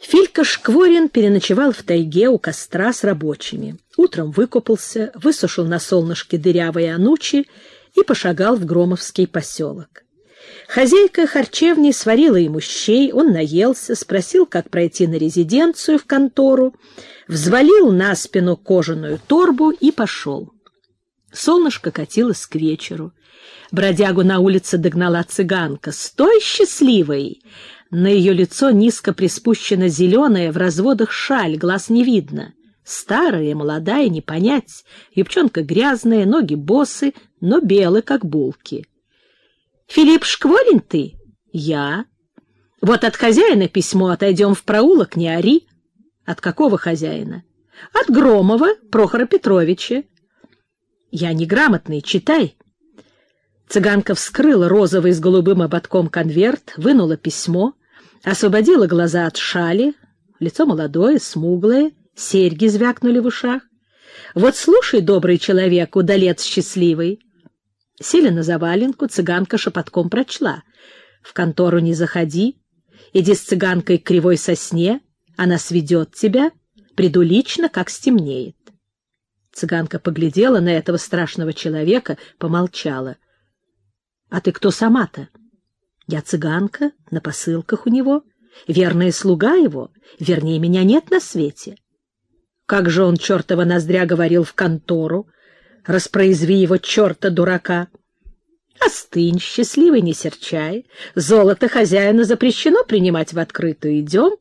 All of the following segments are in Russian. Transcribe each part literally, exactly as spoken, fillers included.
Филька Шкворин переночевал в тайге у костра с рабочими. Утром выкупался, высушил на солнышке дырявые анучи и пошагал в Громовский поселок. Хозяйка харчевни сварила ему щей, он наелся, спросил, как пройти на резиденцию в контору, взвалил на спину кожаную торбу и пошел. Солнышко катилось к вечеру. Бродягу на улице догнала цыганка. «Стой, счастливый!» На ее лицо низко приспущена зеленая в разводах шаль, глаз не видно. Старая, молодая, не понять. Юбчонка грязная, ноги босы, но белые, как булки. «Филипп Шкворин ты?» «Я». «Вот от хозяина письмо, отойдем в проулок, не ори». «От какого хозяина?» «От Громова Прохора Петровича». «Я неграмотный, читай». Цыганка вскрыла розовый с голубым ободком конверт, вынула письмо, освободила глаза от шали, лицо молодое, смуглое, серьги звякнули в ушах. «Вот слушай, добрый человек, удалец счастливый». Сели на заваленку, цыганка шепотком прочла. «В контору не заходи, иди с цыганкой к кривой сосне, она сведет тебя, приду лично, как стемнеет». Цыганка поглядела на этого страшного человека, помолчала. «А ты кто сама-то?» «Я цыганка, на посылках у него, верная слуга его, вернее, меня нет на свете». «Как же он, чертова ноздря, говорил в контору? Распроизви его, черта дурака». «Остынь, счастливый, не серчай. Золото хозяину запрещено принимать в открытую. Идем».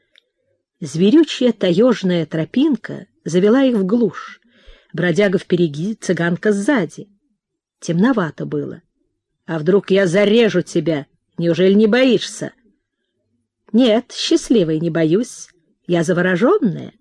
Зверючья таежная тропинка завела их в глушь. Бродяга впереди, цыганка сзади. Темновато было. «А вдруг я зарежу тебя? Неужели не боишься?» «Нет, счастливый, не боюсь. Я завороженная».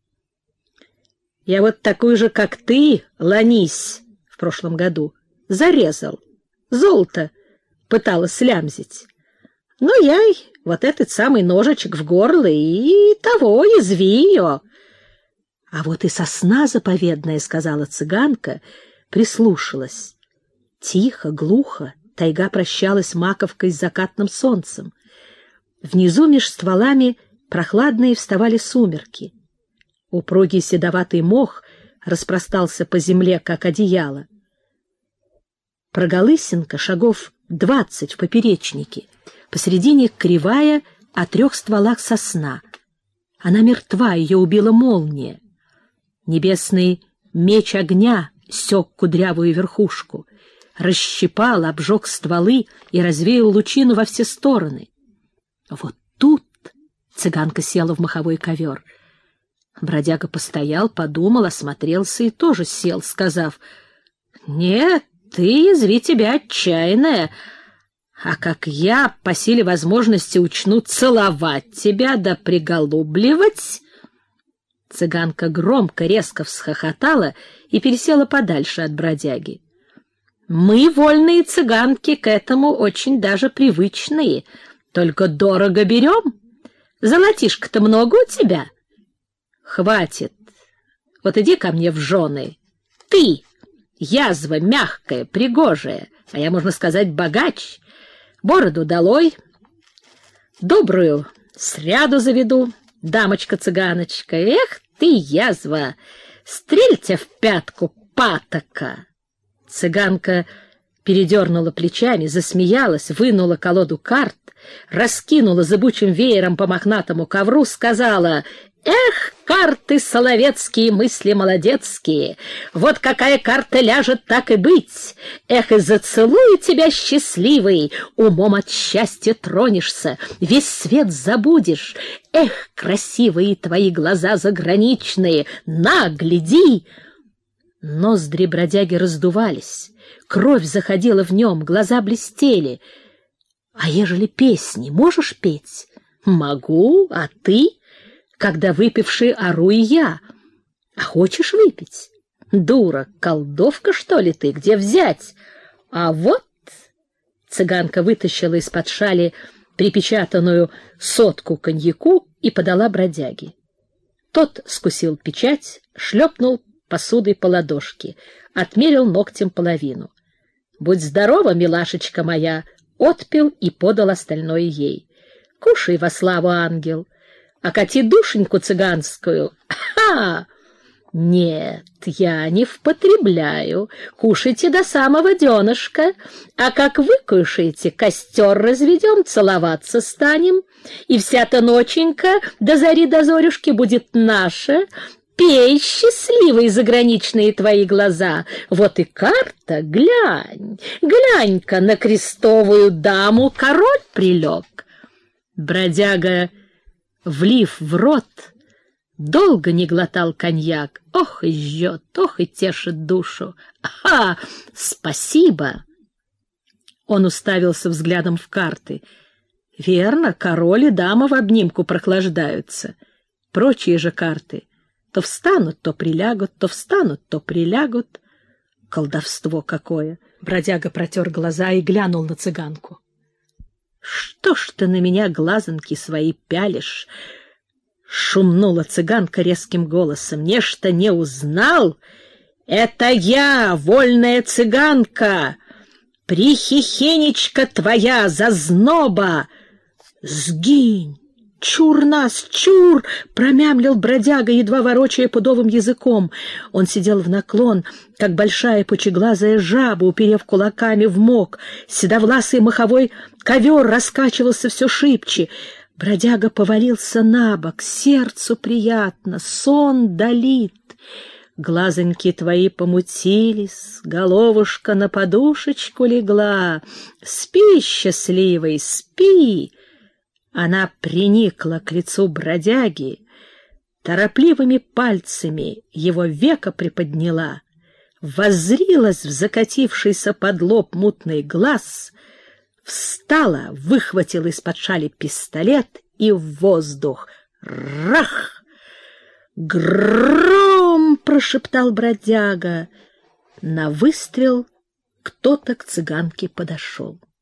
«Я вот такую же, как ты, Ланись, в прошлом году, зарезал. Золото пыталась слямзить. Ну, я ей вот этот самый ножичек в горло и того, язви ее». «А вот и сосна заповедная», — сказала цыганка, прислушалась. Тихо, глухо тайга прощалась маковкой с закатным солнцем. Внизу меж стволами прохладные вставали сумерки. Упругий седоватый мох распростался по земле, как одеяло. Проголысинка шагов двадцать в поперечнике, посредине кривая о трех стволах сосна. Она мертва, ее убила молния. Небесный меч огня сёк кудрявую верхушку, расщипал, обжег стволы и развеял лучину во все стороны. Вот тут цыганка села в маховой ковер. Бродяга постоял, подумал, осмотрелся и тоже сел, сказав: «Нет, ты, язви тебя, отчаянная, а как я по силе возможности учну целовать тебя да приголубливать». Цыганка громко, резко всхохотала и пересела подальше от бродяги. «Мы, вольные цыганки, к этому очень даже привычные, только дорого берем. Золотишко-то много у тебя?» «Хватит. Вот иди ко мне в жены. Ты, язва мягкая, пригожая, а я, можно сказать, богач. Бороду долой, добрую сряду заведу, дамочка-цыганочка. Эх ты, язва, стрельте в пятку, патока!» Цыганка передернула плечами, засмеялась, вынула колоду карт, раскинула зыбучим веером по мохнатому ковру, сказала: «Эх, карты соловецкие, мысли молодецкие! Вот какая карта ляжет, так и быть! Эх, и зацелую тебя, счастливый, умом от счастья тронешься, весь свет забудешь! Эх, красивые твои глаза заграничные! На, гляди!» Ноздри бродяги раздувались, кровь заходила в нем, глаза блестели. «А ежели песни можешь петь?» «Могу, а ты?» «Когда выпивший ору и я. А хочешь выпить?» «Дура, колдовка, что ли ты? Где взять?» «А вот...» Цыганка вытащила из-под шали припечатанную сотку коньяку и подала бродяге. Тот скусил печать, шлепнул посудой по ладошке, отмерил ногтем половину. «Будь здорова, милашечка моя!» Отпил и подал остальное ей. «Кушай во славу, ангел! окати душеньку цыганскую. Ха! Нет, я не впотребляю. Кушайте до самого дёнышка, а как выкушаете, костер разведем, целоваться станем, и вся-то ноченька до зари до зорюшки будет наша. Пей, счастливые заграничные твои глаза. Вот и карта, глянь, глянь-ка, на крестовую даму король прилег. Бродяга, влив в рот, долго не глотал коньяк. Ох и жжет, ох и тешит душу. Ага, спасибо. Он уставился взглядом в карты. Верно, король и дама в обнимку прохлаждаются. Прочие же карты то встанут, то прилягут, то встанут, то прилягут. Колдовство какое! Бродяга протер глаза и глянул на цыганку. Что ж ты на меня глазонки свои пялишь? Шумнула цыганка резким голосом. Нечто не узнал? Это я, вольная цыганка, прихихенечка твоя, зазноба. Сгинь! «Чур нас, чур!» — промямлил бродяга, едва ворочая пудовым языком. Он сидел в наклон, как большая пучеглазая жаба, уперев кулаками в мох. Седовласый маховой ковер раскачивался все шибче. Бродяга повалился на бок, сердцу приятно, сон долит. Глазоньки твои помутились, головушка на подушечку легла. Спи, счастливый, спи! Она приникла к лицу бродяги, торопливыми пальцами его веко приподняла, воззрилась в закатившийся под лоб мутный глаз, встала, выхватила из-под шали пистолет и в воздух. Рах! «Гром!» — прошептал бродяга. На выстрел кто-то к цыганке подошел.